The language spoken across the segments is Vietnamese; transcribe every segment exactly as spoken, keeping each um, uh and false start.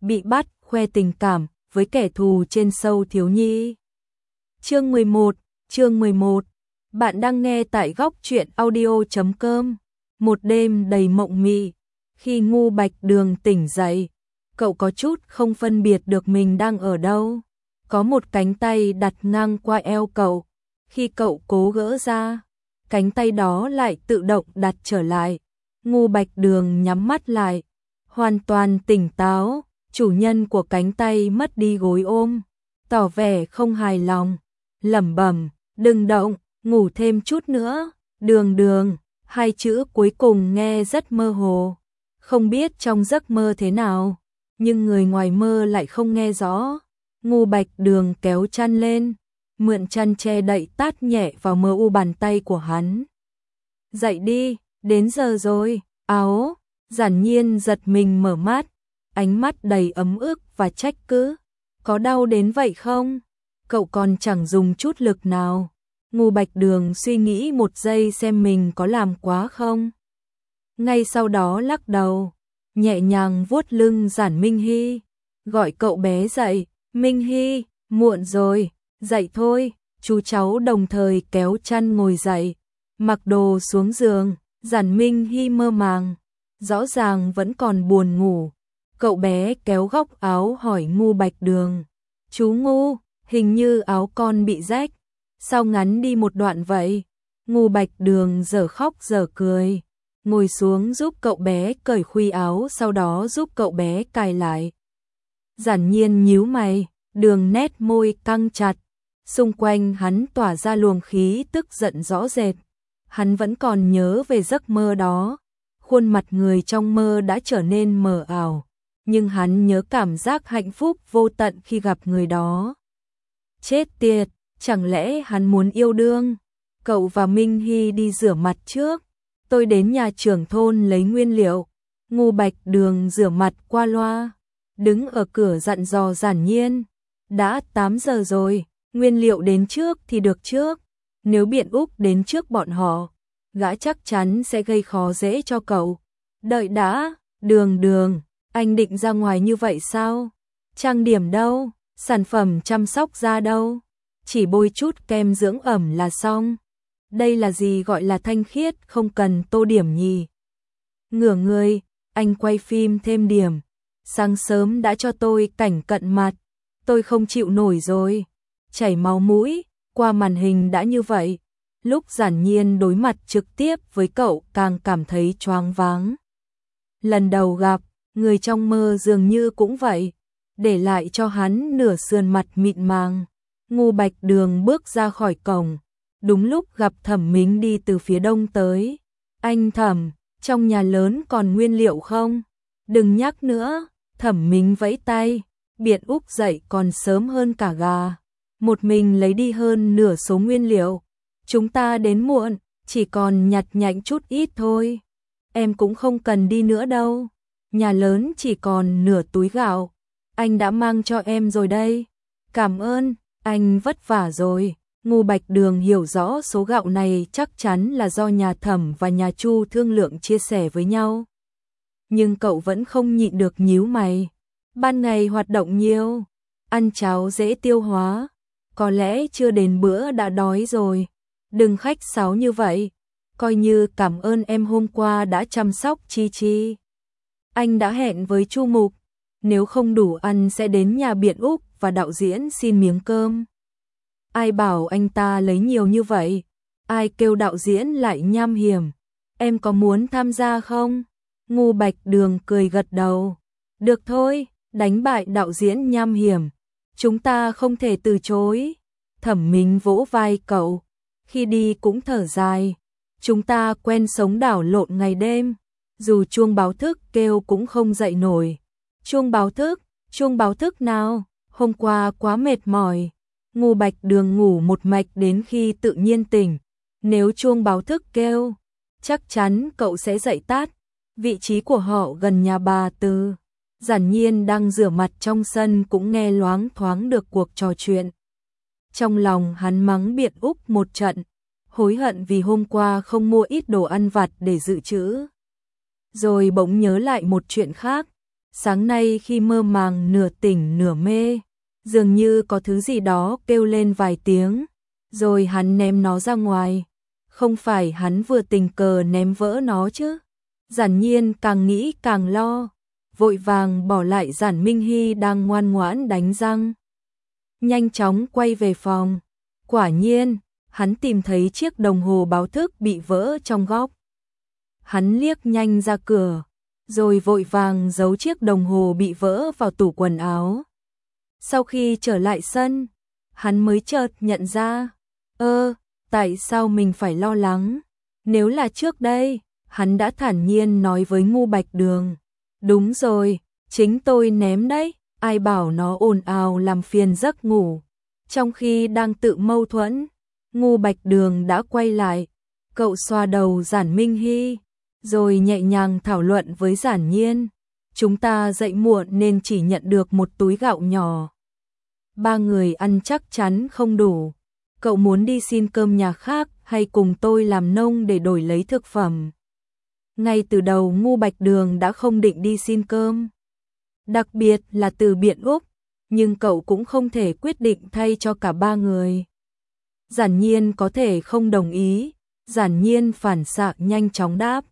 bị bắt khoe tình cảm với kẻ thù trên show thiếu nhi. Chương mười một, chương mười một. Bạn đang nghe tại góc truyện audio chấm com. Một đêm đầy mộng mị, khi Ngu Bạch Đường tỉnh dậy, cậu có chút không phân biệt được mình đang ở đâu. Có một cánh tay đặt ngang qua eo cậu, khi cậu cố gỡ ra, cánh tay đó lại tự động đặt trở lại. Ngu Bạch Đường nhắm mắt lại, hoàn toàn tỉnh táo. Chủ nhân của cánh tay mất đi gối ôm, tỏ vẻ không hài lòng, lẩm bẩm, đừng động, ngủ thêm chút nữa. Đường đường, hai chữ cuối cùng nghe rất mơ hồ, không biết trong giấc mơ thế nào, nhưng người ngoài mơ lại không nghe rõ. Ngu Bạch Đường kéo chăn lên, mượn chăn che đậy tát nhẹ vào mờ u bàn tay của hắn. Dậy đi, đến giờ rồi. Áo, Giản Nhiên giật mình mở mắt, ánh mắt đầy ấm ức và trách cứ. Có đau đến vậy không? Cậu còn chẳng dùng chút lực nào. Ngu Bạch Đường suy nghĩ một giây xem mình có làm quá không. Ngay sau đó lắc đầu, nhẹ nhàng vuốt lưng Giản Minh Hy, gọi cậu bé dậy. Minh Hy, muộn rồi, dậy thôi. Chú cháu đồng thời kéo chăn ngồi dậy, mặc đồ xuống giường. Giản Minh Hy mơ màng, rõ ràng vẫn còn buồn ngủ. Cậu bé kéo góc áo hỏi Ngu Bạch Đường, chú Ngu, hình như áo con bị rách, sao ngắn đi một đoạn vậy? Ngu Bạch Đường dở khóc dở cười, ngồi xuống giúp cậu bé cởi khuy áo, sau đó giúp cậu bé cài lại. Giản Nhiên nhíu mày, đường nét môi căng chặt, xung quanh hắn tỏa ra luồng khí tức giận rõ rệt. Hắn vẫn còn nhớ về giấc mơ đó, khuôn mặt người trong mơ đã trở nên mờ ảo, nhưng hắn nhớ cảm giác hạnh phúc vô tận khi gặp người đó. Chết tiệt, chẳng lẽ hắn muốn yêu đương? Cậu và Minh Hy đi rửa mặt trước, tôi đến nhà trưởng thôn lấy nguyên liệu. Ngu Bạch Đường rửa mặt qua loa, đứng ở cửa dặn dò Giản Nhiên, đã tám giờ rồi, nguyên liệu đến trước thì được trước. Nếu Biện Úc đến trước bọn họ, gã chắc chắn sẽ gây khó dễ cho cậu. Đợi đã, Đường Đường, anh định ra ngoài như vậy sao? Trang điểm đâu? Sản phẩm chăm sóc da đâu? Chỉ bôi chút kem dưỡng ẩm là xong. Đây là gì gọi là thanh khiết, không cần tô điểm nhỉ? Ngửa người, anh quay phim thêm điểm. Sáng sớm đã cho tôi cảnh cận mặt, tôi không chịu nổi rồi. Chảy máu mũi, qua màn hình đã như vậy. Lúc Giản Nhiên đối mặt trực tiếp với cậu càng cảm thấy choáng váng. Lần đầu gặp, người trong mơ dường như cũng vậy, để lại cho hắn nửa sườn mặt mịn màng. Ngu Bạch Đường bước ra khỏi cổng, đúng lúc gặp Thẩm Mính đi từ phía đông tới. Anh Thẩm, trong nhà lớn còn nguyên liệu không? Đừng nhắc nữa. Thẩm Mính vẫy tay, Biện Úc dậy còn sớm hơn cả gà, một mình lấy đi hơn nửa số nguyên liệu. Chúng ta đến muộn, chỉ còn nhặt nhạnh chút ít thôi. Em cũng không cần đi nữa đâu. Nhà lớn chỉ còn nửa túi gạo, anh đã mang cho em rồi đây. Cảm ơn, anh vất vả rồi. Ngu Bạch Đường hiểu rõ số gạo này chắc chắn là do nhà Thẩm và nhà Chu thương lượng chia sẻ với nhau. Nhưng cậu vẫn không nhịn được nhíu mày. Ban ngày hoạt động nhiều, ăn cháo dễ tiêu hóa, có lẽ chưa đến bữa đã đói rồi. Đừng khách sáo như vậy, coi như cảm ơn em hôm qua đã chăm sóc Chi Chi. Anh đã hẹn với Chu Mục, nếu không đủ ăn sẽ đến nhà Biện Úc và đạo diễn xin miếng cơm. Ai bảo anh ta lấy nhiều như vậy? Ai kêu đạo diễn lại nham hiểm? Em có muốn tham gia không? Ngu Bạch Đường cười gật đầu. Được thôi, đánh bại đạo diễn nham hiểm, chúng ta không thể từ chối. Thẩm Mính vỗ vai cậu, khi đi cũng thở dài. Chúng ta quen sống đảo lộn ngày đêm, dù chuông báo thức kêu cũng không dậy nổi. Chuông báo thức, chuông báo thức nào? Hôm qua quá mệt mỏi. Ngu Bạch Đường ngủ một mạch đến khi tự nhiên tỉnh. Nếu chuông báo thức kêu, chắc chắn cậu sẽ dậy tát. Vị trí của họ gần nhà bà Từ. Giản Nhiên đang rửa mặt trong sân cũng nghe loáng thoáng được cuộc trò chuyện. Trong lòng hắn mắng Biện Úc một trận, hối hận vì hôm qua không mua ít đồ ăn vặt để dự trữ. Rồi bỗng nhớ lại một chuyện khác, Sáng nay khi mơ màng nửa tỉnh nửa mê, dường như có thứ gì đó kêu lên vài tiếng, rồi hắn ném nó ra ngoài. Không phải hắn vừa tình cờ ném vỡ nó chứ? Giản Nhiên càng nghĩ càng lo, vội vàng bỏ lại Giản Minh Hy đang ngoan ngoãn đánh răng. Nhanh chóng quay về phòng. Quả nhiên, hắn tìm thấy chiếc đồng hồ báo thức bị vỡ trong góc. Hắn liếc nhanh ra cửa, rồi vội vàng giấu chiếc đồng hồ bị vỡ vào tủ quần áo. Sau khi trở lại sân, hắn mới chợt nhận ra, ơ, tại sao mình phải lo lắng? Nếu là trước đây, hắn đã thản nhiên nói với Ngô Bạch Đường. Đúng rồi, chính tôi ném đấy, ai bảo nó ồn ào làm phiền giấc ngủ. Trong khi đang tự mâu thuẫn, Ngô Bạch Đường đã quay lại, cậu xoa đầu Giản Minh Hy, rồi nhẹ nhàng thảo luận với Giản Nhiên. Chúng ta dậy muộn nên chỉ nhận được một túi gạo nhỏ. Ba người ăn chắc chắn không đủ. Cậu muốn đi xin cơm nhà khác hay cùng tôi làm nông để đổi lấy thực phẩm? Ngay từ đầu Ngô Bạch Đường đã không định đi xin cơm. Đặc biệt là từ Biện Úc, nhưng cậu cũng không thể quyết định thay cho cả ba người. Giản Nhiên có thể không đồng ý, Giản Nhiên phản xạ nhanh chóng đáp.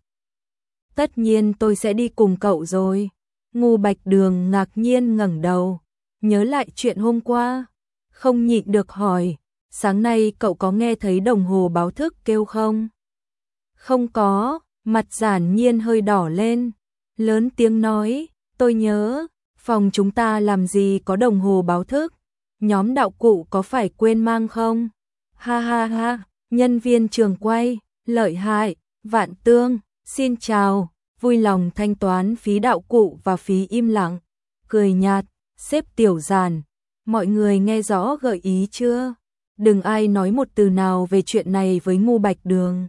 Tất nhiên tôi sẽ đi cùng cậu rồi. Ngô Bạch Đường ngạc nhiên ngẩng đầu, nhớ lại chuyện hôm qua, không nhịn được hỏi, sáng nay cậu có nghe thấy đồng hồ báo thức kêu không? Không có, mặt Giản Nhiên hơi đỏ lên, lớn tiếng nói, tôi nhớ, phòng chúng ta làm gì có đồng hồ báo thức, nhóm đạo cụ có phải quên mang không? Ha ha ha, nhân viên trường quay, lợi hại, Vạn Tương, xin chào, vui lòng thanh toán phí đạo cụ và phí im lặng, cười nhạt, xếp Tiểu Giản, mọi người nghe rõ gợi ý chưa? Đừng ai nói một từ nào về chuyện này với Ngô Bạch Đường.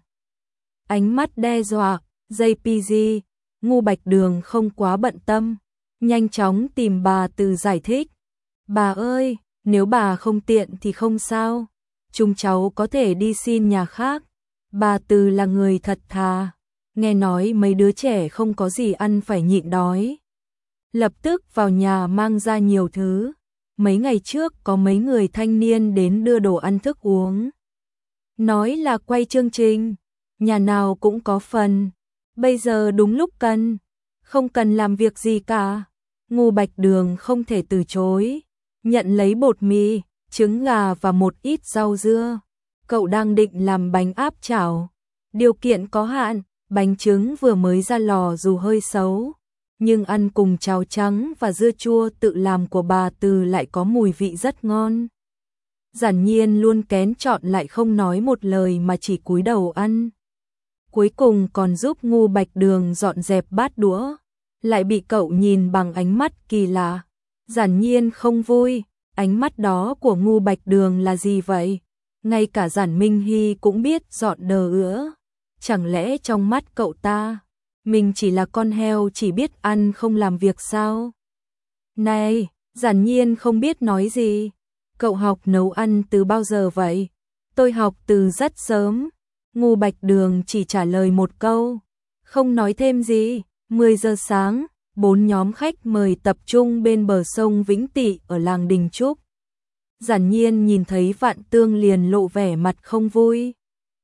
Ánh mắt đe dọa, gi pê giê, Ngô Bạch Đường không quá bận tâm, nhanh chóng tìm bà Từ giải thích. Bà ơi, nếu bà không tiện thì không sao, chúng cháu có thể đi xin nhà khác. Bà Từ là người thật thà, nghe nói mấy đứa trẻ không có gì ăn phải nhịn đói. Lập tức vào nhà mang ra nhiều thứ. Mấy ngày trước có mấy người thanh niên đến đưa đồ ăn thức uống. Nói là quay chương trình, nhà nào cũng có phần. Bây giờ đúng lúc cần, không cần làm việc gì cả. Ngô Bạch Đường không thể từ chối, nhận lấy bột mì, trứng gà và một ít rau dưa. Cậu đang định làm bánh áp chảo. Điều kiện có hạn, bánh trứng vừa mới ra lò dù hơi xấu, nhưng ăn cùng cháo trắng và dưa chua tự làm của bà Từ lại có mùi vị rất ngon. Giản Nhiên luôn kén chọn lại không nói một lời mà chỉ cúi đầu ăn. Cuối cùng còn giúp Ngô Bạch Đường dọn dẹp bát đũa, lại bị cậu nhìn bằng ánh mắt kỳ lạ. Giản Nhiên không vui, ánh mắt đó của Ngô Bạch Đường là gì vậy? Ngay cả Giản Minh Hy cũng biết dọn đờ ứa. Chẳng lẽ trong mắt cậu ta, mình chỉ là con heo chỉ biết ăn không làm việc sao? Này, Giản Nhiên không biết nói gì. Cậu học nấu ăn từ bao giờ vậy? Tôi học từ rất sớm. Ngô Bạch Đường chỉ trả lời một câu, không nói thêm gì. mười giờ sáng, bốn nhóm khách mời tập trung bên bờ sông Vĩnh Tị ở làng Đình Trúc. Giản Nhiên nhìn thấy Vạn Tương liền lộ vẻ mặt không vui.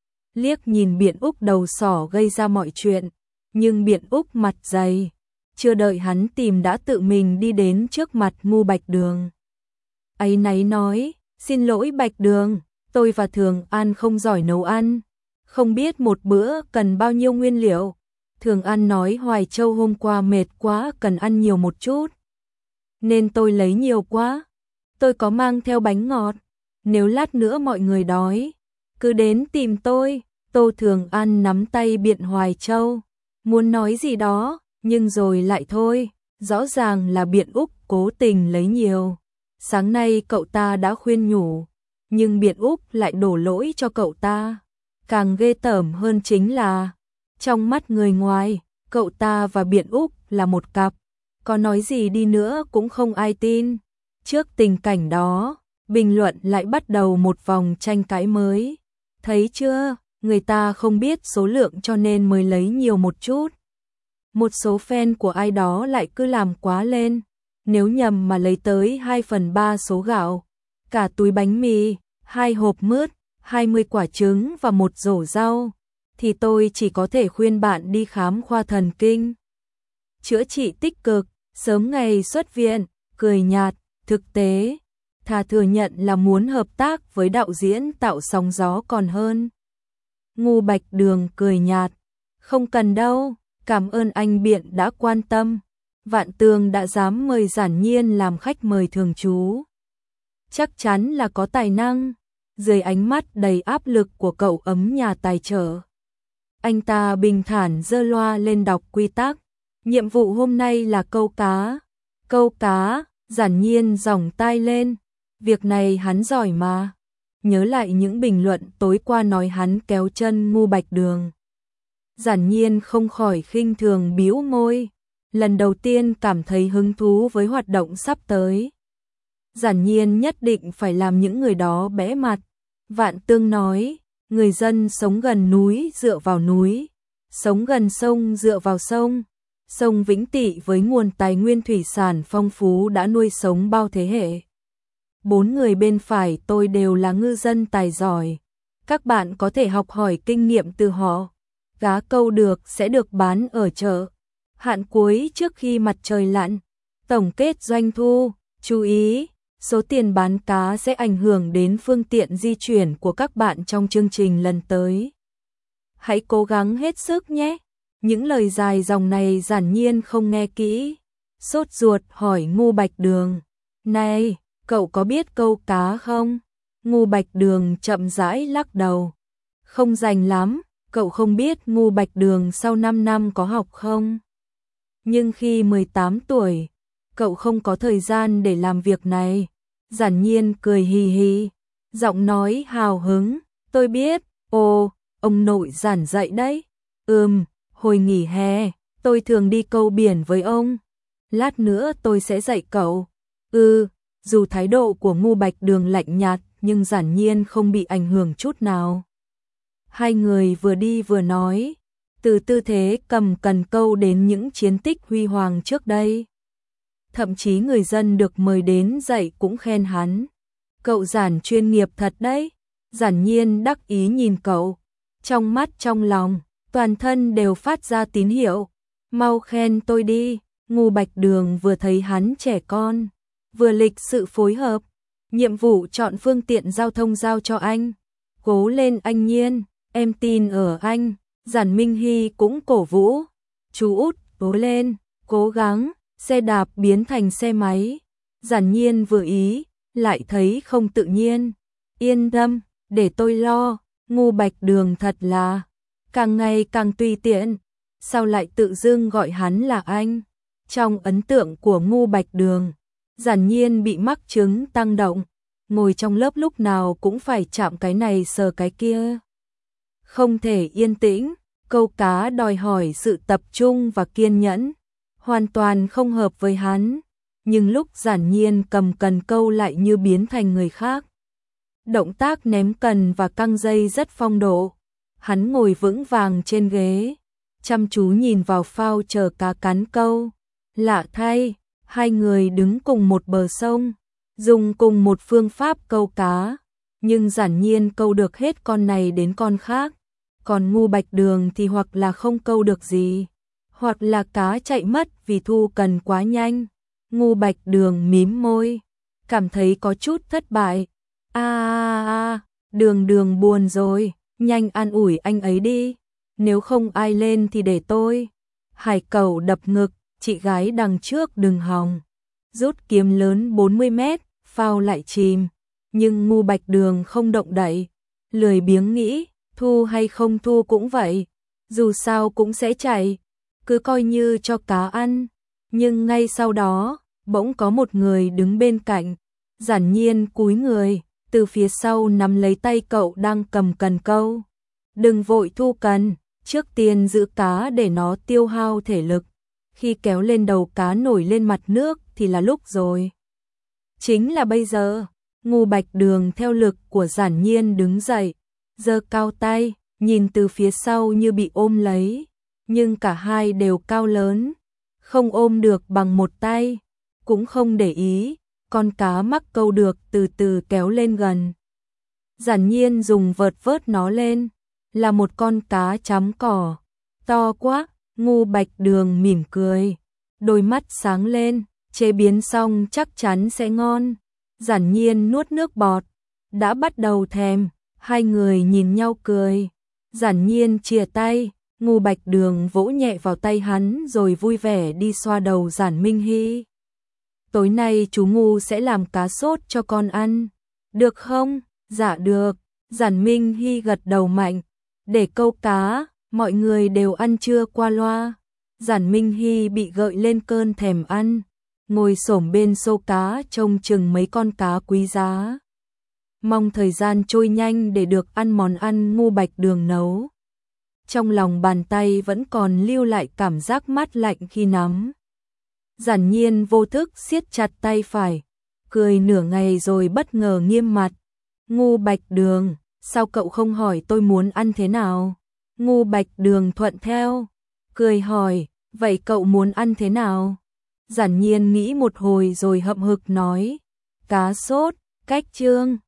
Liếc nhìn Biện Úc đầu sỏ gây ra mọi chuyện, nhưng Biện Úc mặt dày, chưa đợi hắn tìm đã tự mình đi đến trước mặt Ngô Bạch Đường. Áy náy nói, xin lỗi Bạch Đường, tôi và Thường An không giỏi nấu ăn, không biết một bữa cần bao nhiêu nguyên liệu. Thường An nói Hoài Châu hôm qua mệt quá cần ăn nhiều một chút, nên tôi lấy nhiều quá. Tôi có mang theo bánh ngọt, nếu lát nữa mọi người đói, cứ đến tìm tôi. Tô Thường An nắm tay Biện Hoài Châu, muốn nói gì đó, nhưng rồi lại thôi, rõ ràng là Biện Úc cố tình lấy nhiều. Sáng nay cậu ta đã khuyên nhủ, nhưng Biện Úc lại đổ lỗi cho cậu ta. Càng ghê tởm hơn chính là, trong mắt người ngoài, cậu ta và Biện Úc là một cặp, có nói gì đi nữa cũng không ai tin. Trước tình cảnh đó, bình luận lại bắt đầu một vòng tranh cãi mới. Thấy chưa, người ta không biết số lượng cho nên mới lấy nhiều một chút. một số fan của ai đó lại cứ làm quá lên. Nếu nhầm mà lấy tới hai phần ba số gạo, cả túi bánh mì, hai hộp mứt, hai mươi quả trứng và một rổ rau, thì tôi chỉ có thể khuyên bạn đi khám khoa thần kinh. Chữa trị tích cực, sớm ngày xuất viện, cười nhạt, thực tế, thà thừa nhận là muốn hợp tác với đạo diễn tạo sóng gió còn hơn. Ngu Bạch Đường cười nhạt, không cần đâu, cảm ơn anh Biện đã quan tâm. Vạn Tường đã dám mời Giản Nhiên làm khách mời thường trú. Chắc chắn là có tài năng. Dưới ánh mắt đầy áp lực của cậu ấm nhà tài trợ, anh ta bình thản giơ loa lên đọc quy tắc. Nhiệm vụ hôm nay là câu cá. Câu cá, Giản Nhiên giỏng tai lên. Việc này hắn giỏi mà. Nhớ lại những bình luận tối qua nói hắn kéo chân Ngu Bạch Đường. Giản Nhiên không khỏi khinh thường bĩu môi. Lần đầu tiên cảm thấy hứng thú với hoạt động sắp tới. Giản Nhiên nhất định phải làm những người đó bẽ mặt. Vạn Tương nói, người dân sống gần núi dựa vào núi, sống gần sông dựa vào sông. Sông Vĩnh Tỵ với nguồn tài nguyên thủy sản phong phú đã nuôi sống bao thế hệ. Bốn người bên phải tôi đều là ngư dân tài giỏi. Các bạn có thể học hỏi kinh nghiệm từ họ. Cá câu được sẽ được bán ở chợ. Hạn cuối trước khi mặt trời lặn. Tổng kết doanh thu, chú ý, số tiền bán cá sẽ ảnh hưởng đến phương tiện di chuyển của các bạn trong chương trình lần tới. Hãy cố gắng hết sức nhé. Những lời dài dòng này Giản Nhiên không nghe kỹ. Sốt ruột hỏi Ngu Bạch Đường. Này, cậu có biết câu cá không? Ngu Bạch Đường chậm rãi lắc đầu. Không rành lắm, cậu không biết Ngu Bạch Đường sau năm năm có học không? Nhưng khi mười tám tuổi, cậu không có thời gian để làm việc này. Giản Nhiên cười hì hì, giọng nói hào hứng. Tôi biết, ồ, ông nội Giản dạy đấy. Ừm, hồi nghỉ hè, tôi thường đi câu biển với ông. Lát nữa tôi sẽ dạy cậu. Ừ, dù thái độ của Ngu Bạch Đường lạnh nhạt, nhưng Giản Nhiên không bị ảnh hưởng chút nào. Hai người vừa đi vừa nói, từ tư thế cầm cần câu đến những chiến tích huy hoàng trước đây. Thậm chí người dân được mời đến dạy cũng khen hắn. Cậu Giản chuyên nghiệp thật đấy. Giản Nhiên đắc ý nhìn cậu. Trong mắt trong lòng, toàn thân đều phát ra tín hiệu. Mau khen tôi đi. Ngu Bạch Đường vừa thấy hắn trẻ con, vừa lịch sự phối hợp. Nhiệm vụ chọn phương tiện giao thông giao cho anh. Cố lên anh Nhiên, em tin ở anh. Giản Minh Hy cũng cổ vũ. Chú út, cố lên, cố gắng. Xe đạp biến thành xe máy. Giản Nhiên vừa ý, lại thấy không tự nhiên. Yên tâm, để tôi lo. Ngu Bạch Đường thật là càng ngày càng tùy tiện. Sao lại tự dưng gọi hắn là anh? Trong ấn tượng của Ngu Bạch Đường, Giản Nhiên bị mắc chứng tăng động. Ngồi trong lớp lúc nào cũng phải chạm cái này sờ cái kia. Không thể yên tĩnh. Câu cá đòi hỏi sự tập trung và kiên nhẫn. Hoàn toàn không hợp với hắn. Nhưng lúc Giản Nhiên cầm cần câu lại như biến thành người khác. Động tác ném cần và căng dây rất phong độ. Hắn ngồi vững vàng trên ghế, chăm chú nhìn vào phao chờ cá cắn câu. Lạ thay, hai người đứng cùng một bờ sông, dùng cùng một phương pháp câu cá. Nhưng Giản Nhiên câu được hết con này đến con khác. Còn Ngu Bạch Đường thì hoặc là không câu được gì, hoặc là cá chạy mất vì thu cần quá nhanh. Ngu Bạch Đường mím môi, cảm thấy có chút thất bại. A a a, Đường Đường buồn rồi, nhanh an ủi anh ấy đi, nếu không ai lên thì để tôi. Hải Cẩu đập ngực, chị gái đằng trước đừng hòng. Rút kiếm lớn bốn mươi mét, phao lại chìm, nhưng Ngu Bạch Đường không động đậy, lười biếng nghĩ, thu hay không thu cũng vậy, dù sao cũng sẽ chạy, cứ coi như cho cá ăn. Nhưng ngay sau đó, bỗng có một người đứng bên cạnh. Giản Nhiên cúi người, từ phía sau nắm lấy tay cậu đang cầm cần câu. Đừng vội thu cần, trước tiên giữ cá để nó tiêu hao thể lực. Khi kéo lên đầu cá nổi lên mặt nước thì là lúc rồi. Chính là bây giờ. Ngu Bạch Đường theo lực của Giản Nhiên đứng dậy, giơ cao tay, nhìn từ phía sau như bị ôm lấy. nhưng cả hai đều cao lớn, không ôm được bằng một tay, cũng không để ý, con cá mắc câu được từ từ kéo lên gần. Giản Nhiên dùng vợt vớt nó lên, là một con cá chấm cỏ, to quá. Ngô Bạch Đường mỉm cười, đôi mắt sáng lên, chế biến xong chắc chắn sẽ ngon. Giản Nhiên nuốt nước bọt, đã bắt đầu thèm, hai người nhìn nhau cười. Giản Nhiên chìa tay, Ngô Bạch Đường vỗ nhẹ vào tay hắn rồi vui vẻ đi xoa đầu Giản Minh Hy. Tối nay chú Ngô sẽ làm cá sốt cho con ăn, được không? Dạ được. Giản Minh Hy gật đầu mạnh, để câu cá, mọi người đều ăn trưa qua loa. Giản Minh Hy bị gợi lên cơn thèm ăn, ngồi xổm bên xô cá trông chừng mấy con cá quý giá. Mong thời gian trôi nhanh để được ăn món ăn Ngô Bạch Đường nấu. Trong lòng bàn tay vẫn còn lưu lại cảm giác mát lạnh khi nắm. Giản Nhiên vô thức siết chặt tay phải, cười nửa ngày rồi bất ngờ nghiêm mặt. Ngô Bạch Đường, sao cậu không hỏi tôi muốn ăn thế nào? Ngô Bạch Đường thuận theo, cười hỏi, vậy cậu muốn ăn thế nào? Giản Nhiên nghĩ một hồi rồi hậm hực nói, cá sốt, cách trương.